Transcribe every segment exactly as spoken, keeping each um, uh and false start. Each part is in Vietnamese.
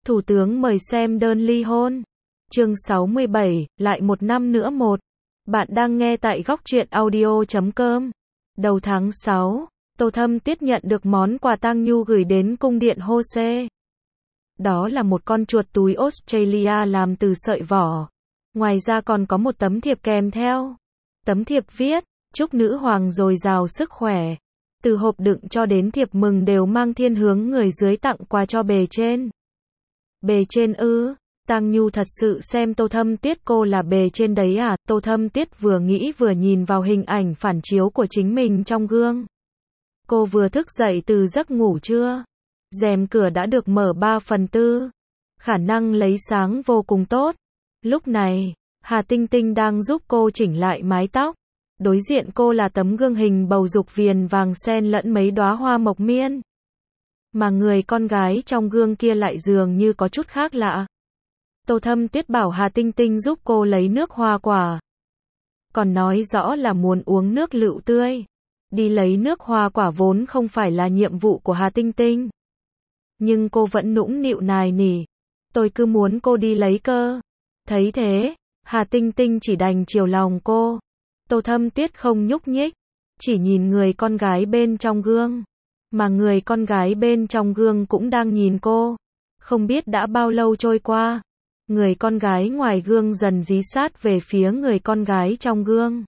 Thủ tướng mời xem đơn ly hôn. Chương sáu mươi bảy, lại một năm nữa một. Bạn đang nghe tại góc truyện audio chấm com. Đầu tháng sáu, Tô Thâm Tuyết nhận được món quà Tang Nhu gửi đến cung điện Hose. Đó là một con chuột túi Australia làm từ sợi vỏ. Ngoài ra còn có một tấm thiệp kèm theo. Tấm thiệp viết, chúc nữ hoàng dồi dào sức khỏe. Từ hộp đựng cho đến thiệp mừng đều mang thiên hướng người dưới tặng quà cho bề trên. Bề trên ư? Tang Nhu thật sự xem Tô Thâm Tuyết cô là bề trên đấy à? Tô Thâm Tuyết vừa nghĩ vừa nhìn vào hình ảnh phản chiếu của chính mình trong gương. Cô vừa thức dậy từ giấc ngủ chưa? Rèm cửa đã được mở ba phần tư. Khả năng lấy sáng vô cùng tốt. Lúc này, Hà Tinh Tinh đang giúp cô chỉnh lại mái tóc. Đối diện cô là tấm gương hình bầu dục viền vàng xen lẫn mấy đóa hoa mộc miên. Mà người con gái trong gương kia lại dường như có chút khác lạ. Tô Thâm Tuyết bảo Hà Tinh Tinh giúp cô lấy nước hoa quả. Còn nói rõ là muốn uống nước lựu tươi. Đi lấy nước hoa quả vốn không phải là nhiệm vụ của Hà Tinh Tinh. Nhưng cô vẫn nũng nịu nài nỉ. Tôi cứ muốn cô đi lấy cơ. Thấy thế, Hà Tinh Tinh chỉ đành chiều lòng cô. Tô Thâm Tuyết không nhúc nhích. Chỉ nhìn người con gái bên trong gương. Mà người con gái bên trong gương cũng đang nhìn cô. Không biết đã bao lâu trôi qua. Người con gái ngoài gương dần dí sát về phía người con gái trong gương.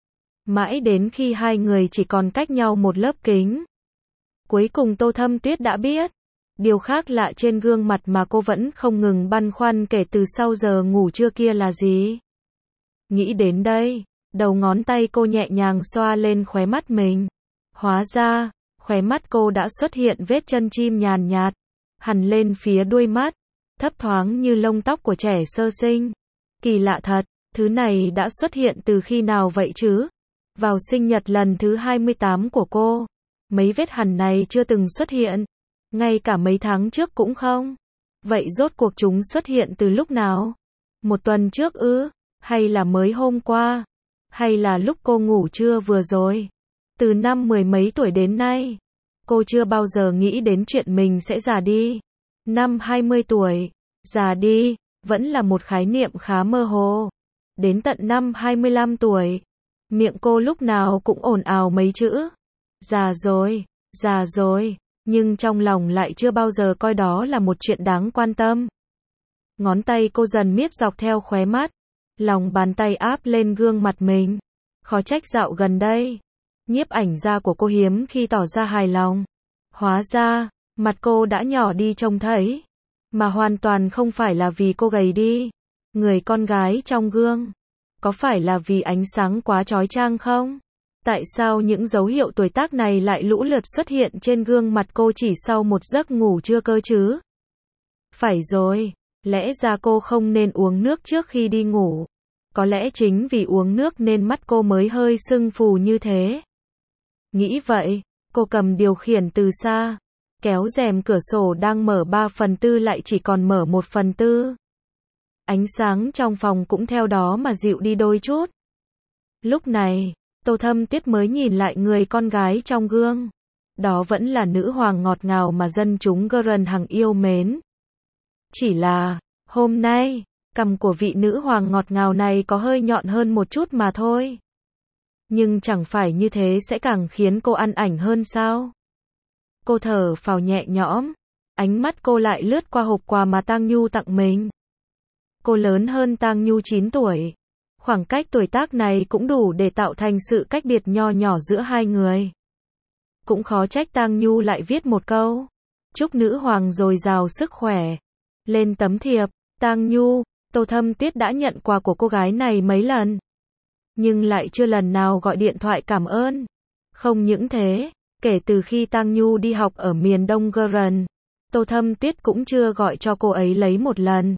Mãi đến khi hai người chỉ còn cách nhau một lớp kính. Cuối cùng Tô Thâm Tuyết đã biết. Điều khác lạ trên gương mặt mà cô vẫn không ngừng băn khoăn kể từ sau giờ ngủ trưa kia là gì. Nghĩ đến đây, đầu ngón tay cô nhẹ nhàng xoa lên khóe mắt mình. Hóa ra, khóe mắt cô đã xuất hiện vết chân chim nhàn nhạt, hằn lên phía đuôi mắt, thấp thoáng như lông tóc của trẻ sơ sinh. Kỳ lạ thật, thứ này đã xuất hiện từ khi nào vậy chứ? Vào sinh nhật lần thứ hai mươi tám của cô, mấy vết hằn này chưa từng xuất hiện, ngay cả mấy tháng trước cũng không. Vậy rốt cuộc chúng xuất hiện từ lúc nào? Một tuần trước ư? Hay là mới hôm qua? Hay là lúc cô ngủ trưa vừa rồi? Từ năm mười mấy tuổi đến nay, cô chưa bao giờ nghĩ đến chuyện mình sẽ già đi. Năm hai mươi tuổi, già đi, vẫn là một khái niệm khá mơ hồ. Đến tận năm hai mươi lăm tuổi, miệng cô lúc nào cũng ồn ào mấy chữ. Già rồi, già rồi, nhưng trong lòng lại chưa bao giờ coi đó là một chuyện đáng quan tâm. Ngón tay cô dần miết dọc theo khóe mắt, lòng bàn tay áp lên gương mặt mình. Khó trách dạo gần đây, nhiếp ảnh gia của cô hiếm khi tỏ ra hài lòng. Hóa ra, mặt cô đã nhỏ đi trông thấy. Mà hoàn toàn không phải là vì cô gầy đi. Người con gái trong gương, có phải là vì ánh sáng quá chói chang không? Tại sao những dấu hiệu tuổi tác này lại lũ lượt xuất hiện trên gương mặt cô chỉ sau một giấc ngủ trưa cơ chứ? Phải rồi, lẽ ra cô không nên uống nước trước khi đi ngủ. Có lẽ chính vì uống nước nên mắt cô mới hơi sưng phù như thế. Nghĩ vậy, cô cầm điều khiển từ xa, kéo rèm cửa sổ đang mở ba phần tư lại chỉ còn mở một phần tư. Ánh sáng trong phòng cũng theo đó mà dịu đi đôi chút. Lúc này, Tô Thâm Tuyết mới nhìn lại người con gái trong gương. Đó vẫn là nữ hoàng ngọt ngào mà dân chúng Gurren hằng yêu mến. Chỉ là, hôm nay, cằm của vị nữ hoàng ngọt ngào này có hơi nhọn hơn một chút mà thôi. Nhưng chẳng phải như thế sẽ càng khiến cô ăn ảnh hơn sao? Cô thở phào nhẹ nhõm, ánh mắt cô lại lướt qua hộp quà mà Tang Nhu tặng mình. Cô lớn hơn Tang Nhu chín tuổi. Khoảng cách tuổi tác này cũng đủ để tạo thành sự cách biệt nho nhỏ giữa hai người. Cũng khó trách Tang Nhu lại viết một câu, chúc nữ hoàng dồi dào sức khỏe. Lên tấm thiệp, Tang Nhu, Tô Thâm Tuyết đã nhận quà của cô gái này mấy lần. Nhưng lại chưa lần nào gọi điện thoại cảm ơn. Không những thế, kể từ khi Tang Nhu đi học ở miền đông Gurren, Tô Thâm Tuyết cũng chưa gọi cho cô ấy lấy một lần.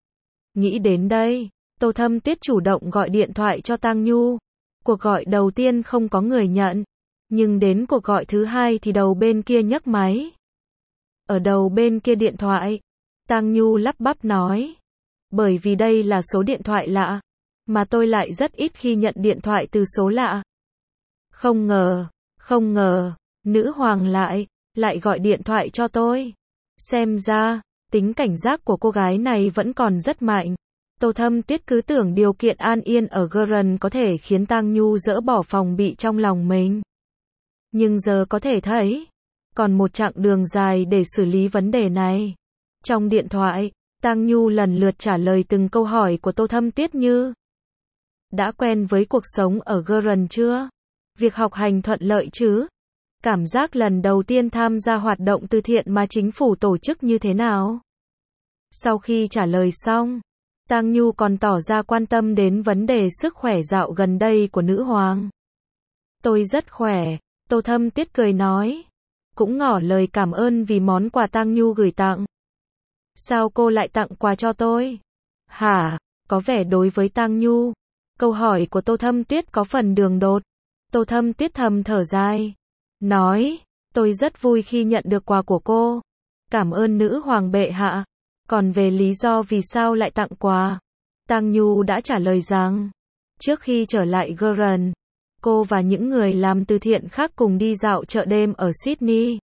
Nghĩ đến đây, Tô Thâm Tuyết chủ động gọi điện thoại cho Tang Nhu. Cuộc gọi đầu tiên không có người nhận, nhưng đến cuộc gọi thứ hai thì đầu bên kia nhấc máy. Ở đầu bên kia điện thoại, Tang Nhu lắp bắp nói, bởi vì đây là số điện thoại lạ, mà tôi lại rất ít khi nhận điện thoại từ số lạ. Không ngờ, không ngờ, nữ hoàng lại, lại gọi điện thoại cho tôi. Xem ra, Tính cảnh giác của cô gái này vẫn còn rất mạnh. Tô Thâm Tuyết cứ tưởng điều kiện an yên ở Gurren có thể khiến Tang Nhu dỡ bỏ phòng bị trong lòng mình. Nhưng giờ có thể thấy, còn một chặng đường dài để xử lý vấn đề này. Trong điện thoại, Tang Nhu lần lượt trả lời từng câu hỏi của Tô Thâm Tuyết như: đã quen với cuộc sống ở Gurren chưa? Việc học hành thuận lợi chứ? Cảm giác lần đầu tiên tham gia hoạt động từ thiện mà chính phủ tổ chức như thế nào? Sau khi trả lời xong, Tang Nhu còn tỏ ra quan tâm đến vấn đề sức khỏe dạo gần đây của nữ hoàng. Tôi rất khỏe, Tô Thâm Tuyết cười nói. Cũng ngỏ lời cảm ơn vì món quà Tang Nhu gửi tặng. Sao cô lại tặng quà cho tôi? Hả? Có vẻ đối với Tang Nhu, câu hỏi của Tô Thâm Tuyết có phần đường đột. Tô Thâm Tuyết thầm thở dài, nói, tôi rất vui khi nhận được quà của cô. Cảm ơn nữ hoàng bệ hạ. Còn về lý do vì sao lại tặng quà, Tang Nhu đã trả lời rằng, trước khi trở lại Gurren, cô và những người làm từ thiện khác cùng đi dạo chợ đêm ở Sydney.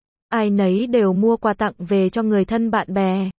Ai nấy đều mua quà tặng về cho người thân bạn bè.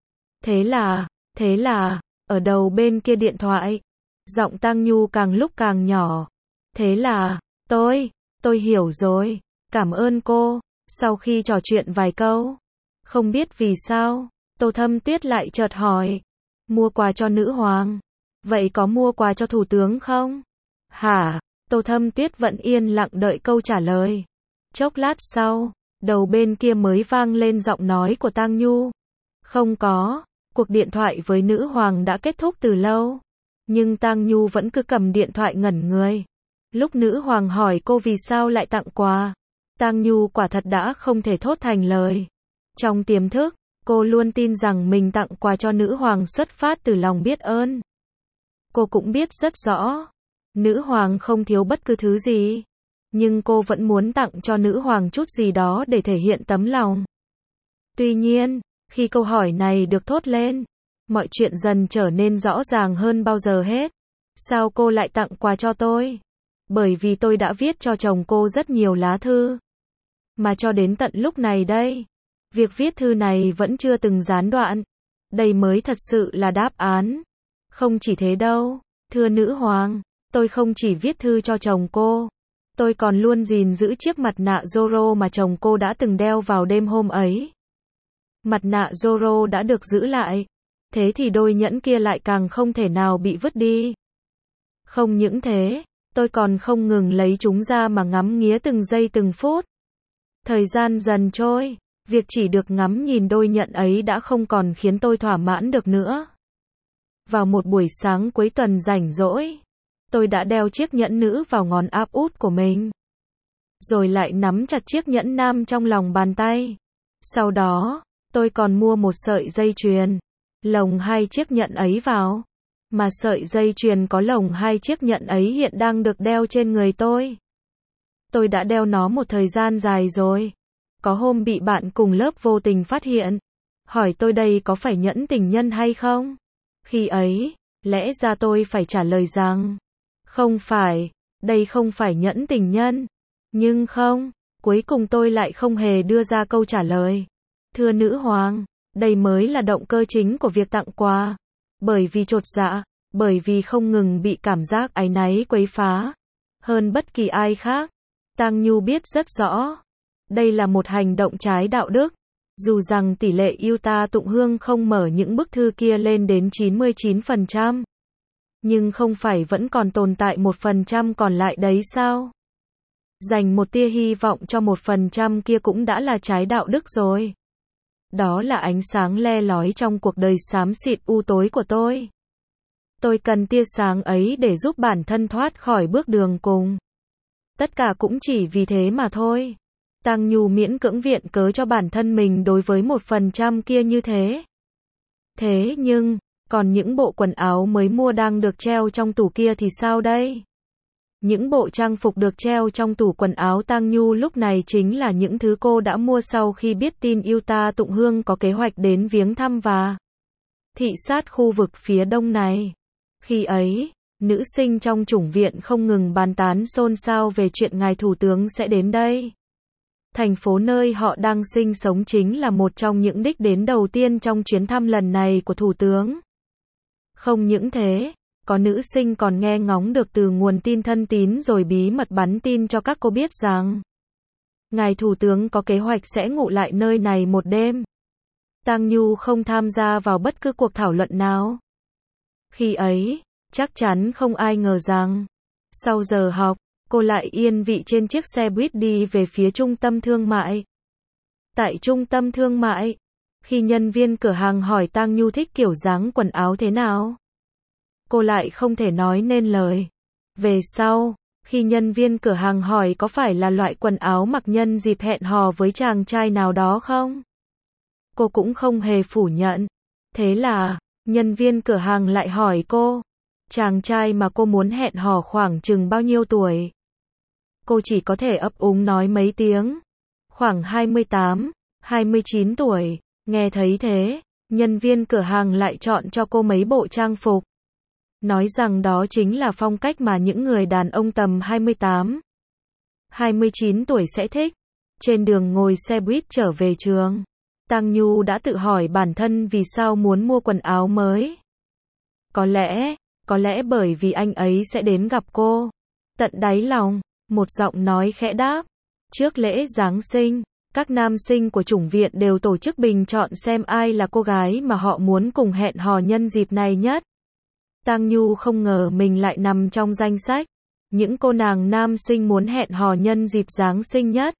Thế là, thế là, ở đầu bên kia điện thoại, giọng Tang Nhu càng lúc càng nhỏ. Thế là, tôi, tôi hiểu rồi, cảm ơn cô. Sau khi trò chuyện vài câu, không biết vì sao, Tô Thâm Tuyết lại chợt hỏi, mua quà cho nữ hoàng, vậy có mua quà cho thủ tướng không? Hả? Tô Thâm Tuyết vẫn yên lặng đợi câu trả lời. Chốc lát sau, đầu bên kia mới vang lên giọng nói của Tang Nhu. Không có, cuộc điện thoại với nữ hoàng đã kết thúc từ lâu. Nhưng Tang Nhu vẫn cứ cầm điện thoại ngẩn người. Lúc nữ hoàng hỏi cô vì sao lại tặng quà, Tang Nhu quả thật đã không thể thốt thành lời. Trong tiềm thức, cô luôn tin rằng mình tặng quà cho nữ hoàng xuất phát từ lòng biết ơn. Cô cũng biết rất rõ, nữ hoàng không thiếu bất cứ thứ gì. Nhưng cô vẫn muốn tặng cho nữ hoàng chút gì đó để thể hiện tấm lòng. Tuy nhiên, khi câu hỏi này được thốt lên, mọi chuyện dần trở nên rõ ràng hơn bao giờ hết. Sao cô lại tặng quà cho tôi? Bởi vì tôi đã viết cho chồng cô rất nhiều lá thư. Mà cho đến tận lúc này đây, việc viết thư này vẫn chưa từng gián đoạn. Đây mới thật sự là đáp án. Không chỉ thế đâu, thưa nữ hoàng, tôi không chỉ viết thư cho chồng cô. Tôi còn luôn gìn giữ chiếc mặt nạ Zorro mà chồng cô đã từng đeo vào đêm hôm ấy. Mặt nạ Zorro đã được giữ lại. Thế thì đôi nhẫn kia lại càng không thể nào bị vứt đi. Không những thế, tôi còn không ngừng lấy chúng ra mà ngắm nghía từng giây từng phút. Thời gian dần trôi, việc chỉ được ngắm nhìn đôi nhẫn ấy đã không còn khiến tôi thỏa mãn được nữa. Vào một buổi sáng cuối tuần rảnh rỗi, tôi đã đeo chiếc nhẫn nữ vào ngón áp út của mình. Rồi lại nắm chặt chiếc nhẫn nam trong lòng bàn tay. Sau đó, tôi còn mua một sợi dây chuyền, lồng hai chiếc nhẫn ấy vào. Mà sợi dây chuyền có lồng hai chiếc nhẫn ấy hiện đang được đeo trên người tôi. Tôi đã đeo nó một thời gian dài rồi. Có hôm bị bạn cùng lớp vô tình phát hiện. Hỏi tôi đây có phải nhẫn tình nhân hay không? Khi ấy, lẽ ra tôi phải trả lời rằng, không phải, đây không phải nhẫn tình nhân. Nhưng không, cuối cùng tôi lại không hề đưa ra câu trả lời. Thưa nữ hoàng, đây mới là động cơ chính của việc tặng quà. Bởi vì chột dạ, bởi vì không ngừng bị cảm giác áy náy quấy phá. Hơn bất kỳ ai khác, Tang Nhu biết rất rõ. Đây là một hành động trái đạo đức. Dù rằng tỷ lệ Yuta Tụng Hương không mở những bức thư kia lên đến chín mươi chín phần trăm. Nhưng không phải vẫn còn tồn tại một phần trăm còn lại đấy sao? Dành một tia hy vọng cho một phần trăm kia cũng đã là trái đạo đức rồi. Đó là ánh sáng le lói trong cuộc đời xám xịt u tối của tôi. Tôi cần tia sáng ấy để giúp bản thân thoát khỏi bước đường cùng. Tất cả cũng chỉ vì thế mà thôi. Tang Nhu miễn cưỡng viện cớ cho bản thân mình đối với một phần trăm kia như thế. Thế nhưng, còn những bộ quần áo mới mua đang được treo trong tủ kia thì sao đây? Những bộ trang phục được treo trong tủ quần áo Tang Nhu lúc này chính là những thứ cô đã mua sau khi biết tin Yuta Tụng Hương có kế hoạch đến viếng thăm và thị sát khu vực phía đông này. Khi ấy, nữ sinh trong chủng viện không ngừng bàn tán xôn xao về chuyện ngài thủ tướng sẽ đến đây. Thành phố nơi họ đang sinh sống chính là một trong những đích đến đầu tiên trong chuyến thăm lần này của Thủ tướng. Không những thế, có nữ sinh còn nghe ngóng được từ nguồn tin thân tín rồi bí mật bắn tin cho các cô biết rằng Ngài Thủ tướng có kế hoạch sẽ ngụ lại nơi này một đêm. Tang Nhu không tham gia vào bất cứ cuộc thảo luận nào. Khi ấy, chắc chắn không ai ngờ rằng, sau giờ học, cô lại yên vị trên chiếc xe buýt đi về phía trung tâm thương mại. Tại trung tâm thương mại, khi nhân viên cửa hàng hỏi Tang Nhu thích kiểu dáng quần áo thế nào, cô lại không thể nói nên lời. Về sau, khi nhân viên cửa hàng hỏi có phải là loại quần áo mặc nhân dịp hẹn hò với chàng trai nào đó không, cô cũng không hề phủ nhận. Thế là, nhân viên cửa hàng lại hỏi cô, chàng trai mà cô muốn hẹn hò khoảng chừng bao nhiêu tuổi? Cô chỉ có thể ấp úng nói mấy tiếng, khoảng hai mươi tám, hai mươi chín tuổi. Nghe thấy thế, nhân viên cửa hàng lại chọn cho cô mấy bộ trang phục, nói rằng đó chính là phong cách mà những người đàn ông tầm hai mươi tám, hai mươi chín tuổi sẽ thích. Trên đường ngồi xe buýt trở về trường, Tang Nhu đã tự hỏi bản thân vì sao muốn mua quần áo mới. Có lẽ, có lẽ bởi vì anh ấy sẽ đến gặp cô. Tận đáy lòng, một giọng nói khẽ đáp. Trước lễ Giáng sinh, các nam sinh của chủng viện đều tổ chức bình chọn xem ai là cô gái mà họ muốn cùng hẹn hò nhân dịp này nhất. Tang Nhu không ngờ mình lại nằm trong danh sách những cô nàng nam sinh muốn hẹn hò nhân dịp Giáng sinh nhất.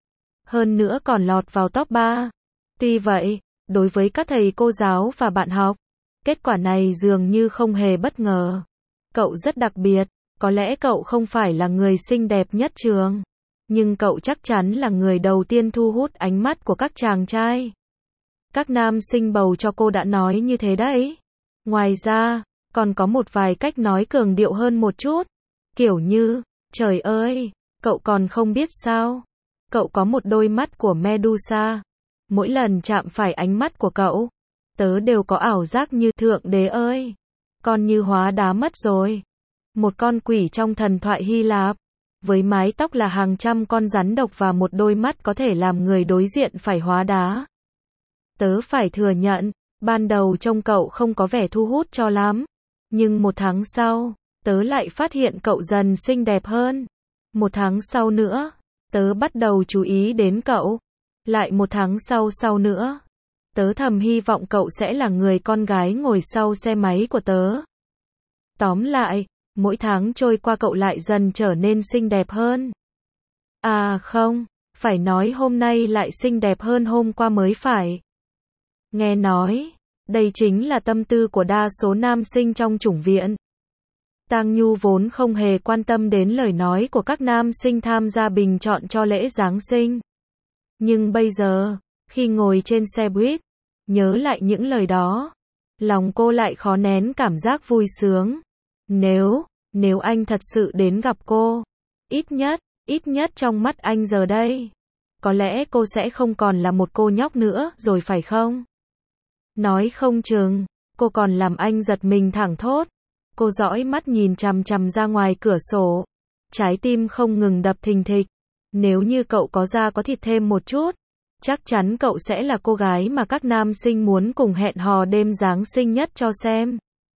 Hơn nữa còn lọt vào top ba. Tuy vậy, đối với các thầy cô giáo và bạn học, kết quả này dường như không hề bất ngờ. Cậu rất đặc biệt, có lẽ cậu không phải là người xinh đẹp nhất trường, nhưng cậu chắc chắn là người đầu tiên thu hút ánh mắt của các chàng trai. Các nam sinh bầu cho cô đã nói như thế đấy. Ngoài ra, còn có một vài cách nói cường điệu hơn một chút. Kiểu như, trời ơi, cậu còn không biết sao? Cậu có một đôi mắt của Medusa. Mỗi lần chạm phải ánh mắt của cậu, tớ đều có ảo giác như thượng đế ơi, con như hóa đá mất rồi. Một con quỷ trong thần thoại Hy Lạp, với mái tóc là hàng trăm con rắn độc và một đôi mắt có thể làm người đối diện phải hóa đá. Tớ phải thừa nhận, ban đầu trông cậu không có vẻ thu hút cho lắm. Nhưng một tháng sau, tớ lại phát hiện cậu dần xinh đẹp hơn. Một tháng sau nữa, tớ bắt đầu chú ý đến cậu. Lại một tháng sau sau nữa, tớ thầm hy vọng cậu sẽ là người con gái ngồi sau xe máy của tớ. Tóm lại, mỗi tháng trôi qua cậu lại dần trở nên xinh đẹp hơn. À không, phải nói hôm nay lại xinh đẹp hơn hôm qua mới phải. Nghe nói, đây chính là tâm tư của đa số nam sinh trong chủng viện. Tang Nhu vốn không hề quan tâm đến lời nói của các nam sinh tham gia bình chọn cho lễ Giáng sinh. Nhưng bây giờ, khi ngồi trên xe buýt, nhớ lại những lời đó, lòng cô lại khó nén cảm giác vui sướng. Nếu, nếu anh thật sự đến gặp cô, ít nhất, ít nhất trong mắt anh giờ đây, có lẽ cô sẽ không còn là một cô nhóc nữa rồi phải không? Nói không chừng, cô còn làm anh giật mình thẳng thốt. Cô dõi mắt nhìn chằm chằm ra ngoài cửa sổ, trái tim không ngừng đập thình thịch. Nếu như cậu có da có thịt thêm một chút, chắc chắn cậu sẽ là cô gái mà các nam sinh muốn cùng hẹn hò đêm Giáng sinh nhất cho xem.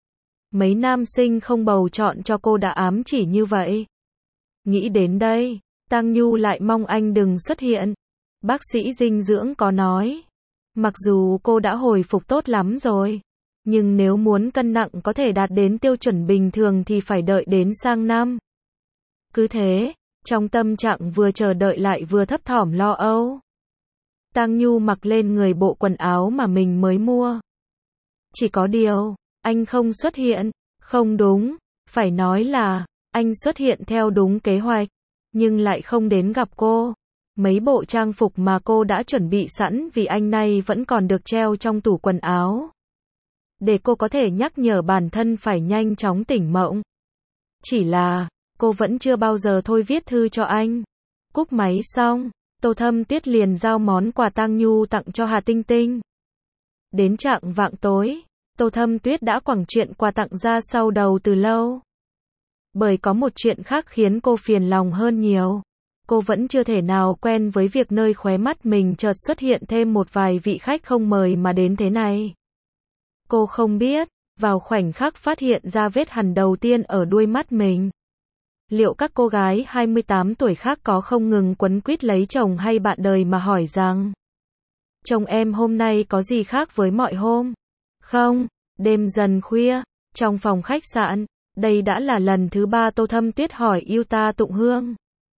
Mấy nam sinh không bầu chọn cho cô đã ám chỉ như vậy. Nghĩ đến đây, Tang Nhu lại mong anh đừng xuất hiện. Bác sĩ dinh dưỡng có nói, mặc dù cô đã hồi phục tốt lắm rồi, nhưng nếu muốn cân nặng có thể đạt đến tiêu chuẩn bình thường thì phải đợi đến sang năm. Cứ thế, trong tâm trạng vừa chờ đợi lại vừa thấp thỏm lo âu, Tang Nhu mặc lên người bộ quần áo mà mình mới mua. Chỉ có điều, anh không xuất hiện. Không đúng, phải nói là, anh xuất hiện theo đúng kế hoạch, nhưng lại không đến gặp cô. Mấy bộ trang phục mà cô đã chuẩn bị sẵn vì anh nay vẫn còn được treo trong tủ quần áo, để cô có thể nhắc nhở bản thân phải nhanh chóng tỉnh mộng. Chỉ là, cô vẫn chưa bao giờ thôi viết thư cho anh. Cúp máy xong, Tô Thâm Tuyết liền giao món quà Tang Nhu tặng cho Hà Tinh Tinh. Đến chạng vạng tối, Tô Thâm Tuyết đã quẳng chuyện quà tặng ra sau đầu từ lâu. Bởi có một chuyện khác khiến cô phiền lòng hơn nhiều. Cô vẫn chưa thể nào quen với việc nơi khóe mắt mình chợt xuất hiện thêm một vài vị khách không mời mà đến thế này. Cô không biết, vào khoảnh khắc phát hiện ra vết hằn đầu tiên ở đuôi mắt mình, liệu các cô gái hai mươi tám tuổi khác có không ngừng quấn quýt lấy chồng hay bạn đời mà hỏi rằng: chồng em hôm nay có gì khác với mọi hôm? Không, đêm dần khuya, trong phòng khách sạn, đây đã là lần thứ ba Tô Thâm Tuyết hỏi yêu ta Tụng Hương.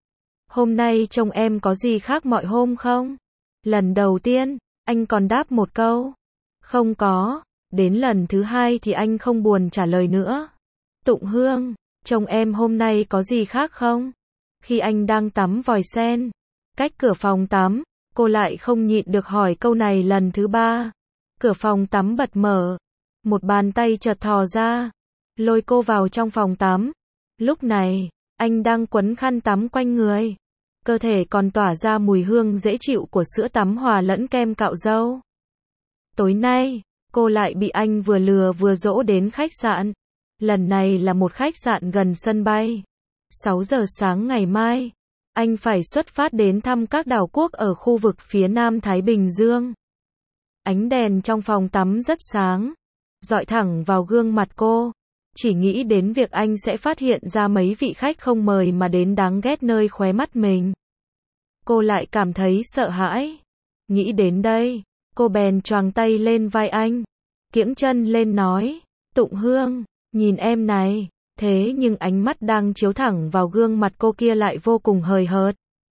Hôm nay chồng em có gì khác mọi hôm không? Lần đầu tiên, anh còn đáp một câu: không có. Đến lần thứ hai thì anh không buồn trả lời nữa. Tụng Hương, chồng em hôm nay có gì khác không? Khi anh đang tắm vòi sen, cách cửa phòng tắm, cô lại không nhịn được hỏi câu này lần thứ ba. Cửa phòng tắm bật mở, một bàn tay chợt thò ra, lôi cô vào trong phòng tắm. Lúc này, anh đang quấn khăn tắm quanh người, cơ thể còn tỏa ra mùi hương dễ chịu của sữa tắm hòa lẫn kem cạo râu. Tối nay, cô lại bị anh vừa lừa vừa dỗ đến khách sạn. Lần này là một khách sạn gần sân bay. sáu giờ sáng ngày mai, anh phải xuất phát đến thăm các đảo quốc ở khu vực phía Nam Thái Bình Dương. Ánh đèn trong phòng tắm rất sáng, dọi thẳng vào gương mặt cô. Chỉ nghĩ đến việc anh sẽ phát hiện ra mấy vị khách không mời mà đến đáng ghét nơi khóe mắt mình, cô lại cảm thấy sợ hãi. Nghĩ đến đây, cô bèn choàng tay lên vai anh, kiễng chân lên nói: Tụng Hương, nhìn em này. Thế nhưng ánh mắt đang chiếu thẳng vào gương mặt cô kia lại vô cùng hời hợt.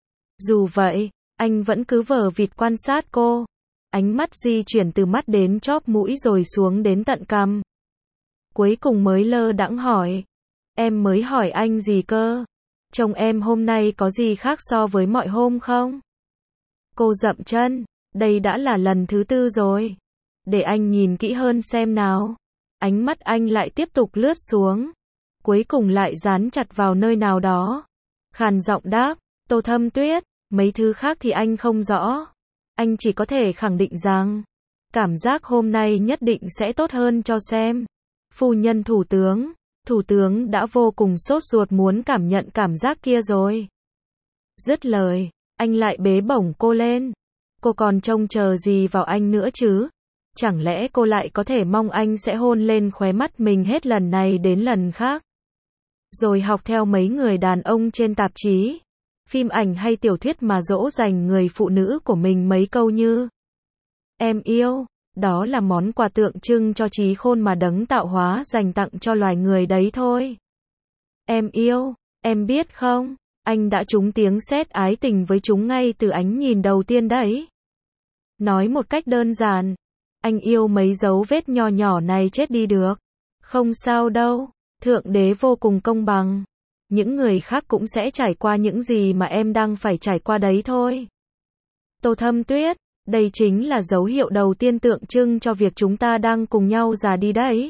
Dù vậy, anh vẫn cứ vờ vịt quan sát cô. Ánh mắt di chuyển từ mắt đến chóp mũi rồi xuống đến tận cằm. Cuối cùng mới lơ đãng hỏi: em mới hỏi anh gì cơ? Chồng em hôm nay có gì khác so với mọi hôm không? Cô dậm chân: đây đã là lần thứ tư rồi. Để anh nhìn kỹ hơn xem nào. Ánh mắt anh lại tiếp tục lướt xuống, cuối cùng lại dán chặt vào nơi nào đó. Khàn giọng đáp: Tô Thâm Tuyết, mấy thứ khác thì anh không rõ. Anh chỉ có thể khẳng định rằng, cảm giác hôm nay nhất định sẽ tốt hơn cho xem. Phu nhân thủ tướng, thủ tướng đã vô cùng sốt ruột muốn cảm nhận cảm giác kia rồi. Dứt lời, anh lại bế bổng cô lên. Cô còn trông chờ gì vào anh nữa chứ? Chẳng lẽ cô lại có thể mong anh sẽ hôn lên khóe mắt mình hết lần này đến lần khác? Rồi học theo mấy người đàn ông trên tạp chí, phim ảnh hay tiểu thuyết mà dỗ dành người phụ nữ của mình mấy câu như: em yêu, đó là món quà tượng trưng cho trí khôn mà đấng tạo hóa dành tặng cho loài người đấy thôi. Em yêu, em biết không, anh đã trúng tiếng sét ái tình với chúng ngay từ ánh nhìn đầu tiên đấy. Nói một cách đơn giản, anh yêu mấy dấu vết nho nhỏ này chết đi được. Không sao đâu, Thượng Đế vô cùng công bằng. Những người khác cũng sẽ trải qua những gì mà em đang phải trải qua đấy thôi. Tô Thâm Tuyết, đây chính là dấu hiệu đầu tiên tượng trưng cho việc chúng ta đang cùng nhau già đi đấy.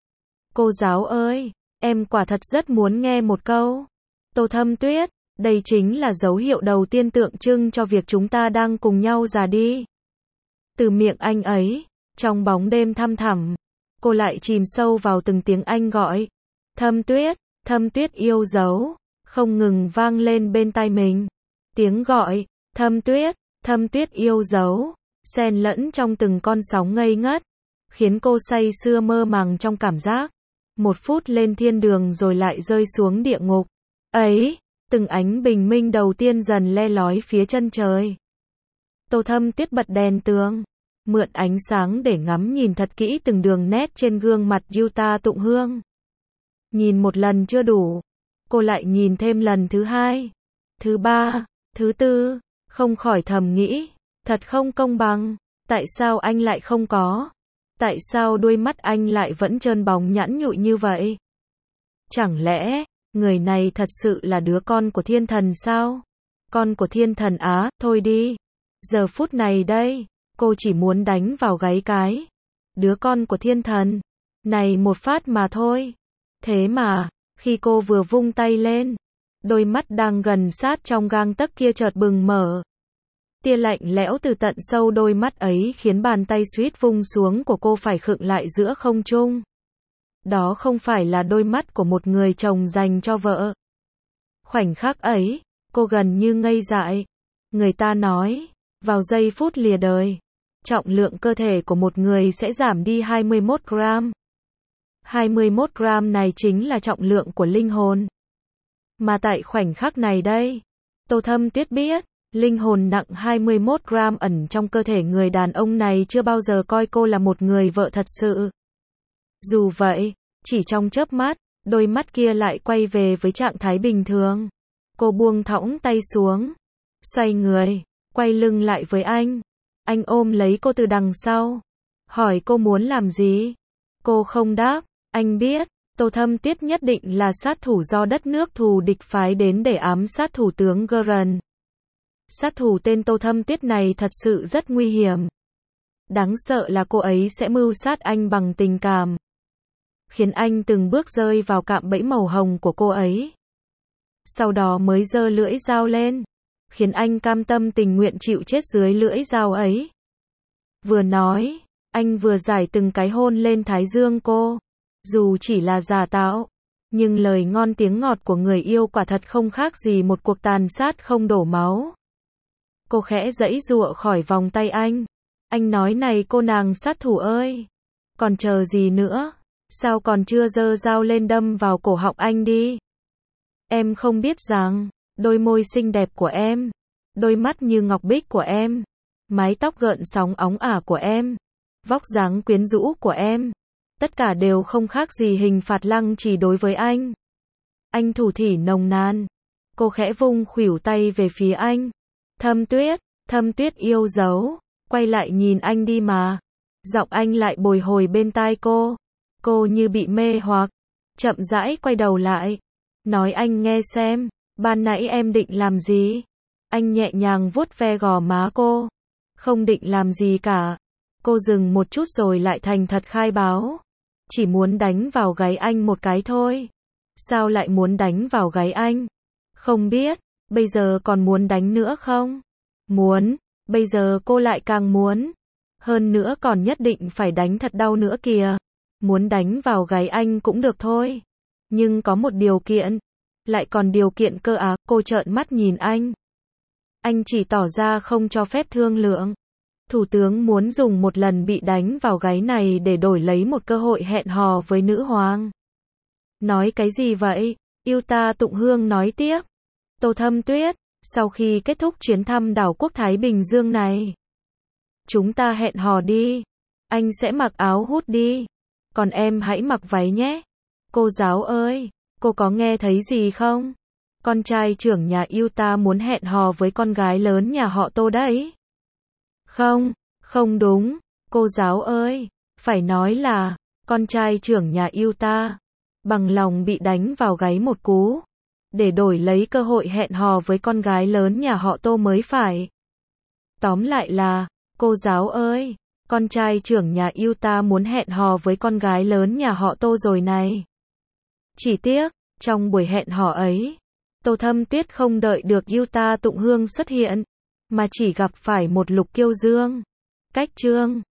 Cô giáo ơi, em quả thật rất muốn nghe một câu. Tô Thâm Tuyết, đây chính là dấu hiệu đầu tiên tượng trưng cho việc chúng ta đang cùng nhau già đi. Từ miệng anh ấy, trong bóng đêm thăm thẳm, cô lại chìm sâu vào từng tiếng anh gọi. Thâm Tuyết, Thâm Tuyết yêu dấu, không ngừng vang lên bên tai mình. Tiếng gọi, Thâm Tuyết, Thâm Tuyết yêu dấu, xen lẫn trong từng con sóng ngây ngất, khiến cô say sưa mơ màng trong cảm giác. Một phút lên thiên đường rồi lại rơi xuống địa ngục. Ấy, từng ánh bình minh đầu tiên dần le lói phía chân trời. Tô Thâm Tuyết bật đèn tường, mượn ánh sáng để ngắm nhìn thật kỹ từng đường nét trên gương mặt Yuta Tụng Hương. Nhìn một lần chưa đủ, cô lại nhìn thêm lần thứ hai, thứ ba, thứ tư, không khỏi thầm nghĩ, thật không công bằng, tại sao anh lại không có? Tại sao đôi mắt anh lại vẫn trơn bóng nhẵn nhụi như vậy? Chẳng lẽ, người này thật sự là đứa con của thiên thần sao? Con của thiên thần á, thôi đi. Giờ phút này đây, cô chỉ muốn đánh vào gáy cái. Đứa con của thiên thần, này một phát mà thôi. Thế mà, khi cô vừa vung tay lên, đôi mắt đang gần sát trong gang tấc kia chợt bừng mở. Tia lạnh lẽo từ tận sâu đôi mắt ấy khiến bàn tay suýt vung xuống của cô phải khựng lại giữa không trung. Đó không phải là đôi mắt của một người chồng dành cho vợ. Khoảnh khắc ấy, Cô gần như ngây dại. Người ta nói, vào giây phút lìa đời, trọng lượng cơ thể của một người sẽ giảm đi hai mươi mốt gram. hai mươi mốt gram này chính là trọng lượng của linh hồn. Mà tại khoảnh khắc này đây, Tô Thâm Tuyết biết, linh hồn nặng hai mươi mốt gram ẩn trong cơ thể người đàn ông này chưa bao giờ coi cô là một người vợ thật sự. Dù vậy, chỉ trong chớp mắt, đôi mắt kia lại quay về với trạng thái bình thường. Cô buông thõng tay xuống, xoay người, quay lưng lại với anh. Anh ôm lấy cô từ đằng sau, hỏi cô muốn làm gì. Cô không đáp. Anh biết, Tô Thâm Tuyết nhất định là sát thủ do đất nước thù địch phái đến để ám sát thủ tướng Gurren. Sát thủ tên Tô Thâm Tuyết này thật sự rất nguy hiểm. Đáng sợ là cô ấy sẽ mưu sát anh bằng tình cảm, khiến anh từng bước rơi vào cạm bẫy màu hồng của cô ấy. Sau đó mới giơ lưỡi dao lên, khiến anh cam tâm tình nguyện chịu chết dưới lưỡi dao ấy. Vừa nói, anh vừa rải từng cái hôn lên thái dương cô. Dù chỉ là giả tạo, nhưng lời ngon tiếng ngọt của người yêu quả thật không khác gì một cuộc tàn sát không đổ máu. Cô khẽ giãy giụa khỏi vòng tay anh. Anh nói này cô nàng sát thủ ơi, còn chờ gì nữa? Sao còn chưa giơ dao lên đâm vào cổ họng anh đi? Em không biết rằng, đôi môi xinh đẹp của em, đôi mắt như ngọc bích của em, mái tóc gợn sóng óng ả của em, vóc dáng quyến rũ của em, tất cả đều không khác gì hình phạt lăng trì đối với anh. Anh thủ thỉ nồng nàn. Cô khẽ vung khuỷu tay về phía anh. Thâm Tuyết, Thâm Tuyết yêu dấu, quay lại nhìn anh đi mà. Giọng anh lại bồi hồi bên tai cô. Cô như bị mê hoặc, chậm rãi quay đầu lại. Nói anh nghe xem, ban nãy em định làm gì? Anh nhẹ nhàng vuốt ve gò má cô. Không định làm gì cả. Cô dừng một chút rồi lại thành thật khai báo. Chỉ muốn đánh vào gáy anh một cái thôi. Sao lại muốn đánh vào gáy anh? Không biết, bây giờ còn muốn đánh nữa không? Muốn, bây giờ cô lại càng muốn. Hơn nữa còn nhất định phải đánh thật đau nữa kìa. Muốn đánh vào gáy anh cũng được thôi. Nhưng có một điều kiện. Lại còn điều kiện cơ á, cô trợn mắt nhìn anh. Anh chỉ tỏ ra không cho phép thương lượng. Thủ tướng muốn dùng một lần bị đánh vào gáy này để đổi lấy một cơ hội hẹn hò với nữ hoàng. Nói cái gì vậy? Yuta Tụng Hương nói tiếp. Tô Thâm Tuyết, sau khi kết thúc chuyến thăm đảo quốc Thái Bình Dương này, chúng ta hẹn hò đi. Anh sẽ mặc áo hút đi. Còn em hãy mặc váy nhé. Cô giáo ơi, cô có nghe thấy gì không? Con trai trưởng nhà Yuta muốn hẹn hò với con gái lớn nhà họ Tô đấy. Không, không đúng, cô giáo ơi, phải nói là, con trai trưởng nhà Yuta, bằng lòng bị đánh vào gáy một cú, để đổi lấy cơ hội hẹn hò với con gái lớn nhà họ Tô mới phải. Tóm lại là, cô giáo ơi, con trai trưởng nhà Yuta muốn hẹn hò với con gái lớn nhà họ Tô rồi này. Chỉ tiếc, trong buổi hẹn hò ấy, Tô Thâm Tuyết không đợi được Yuta Tụng Hương xuất hiện, mà chỉ gặp phải một Lục Kiêu Dương. Cách chương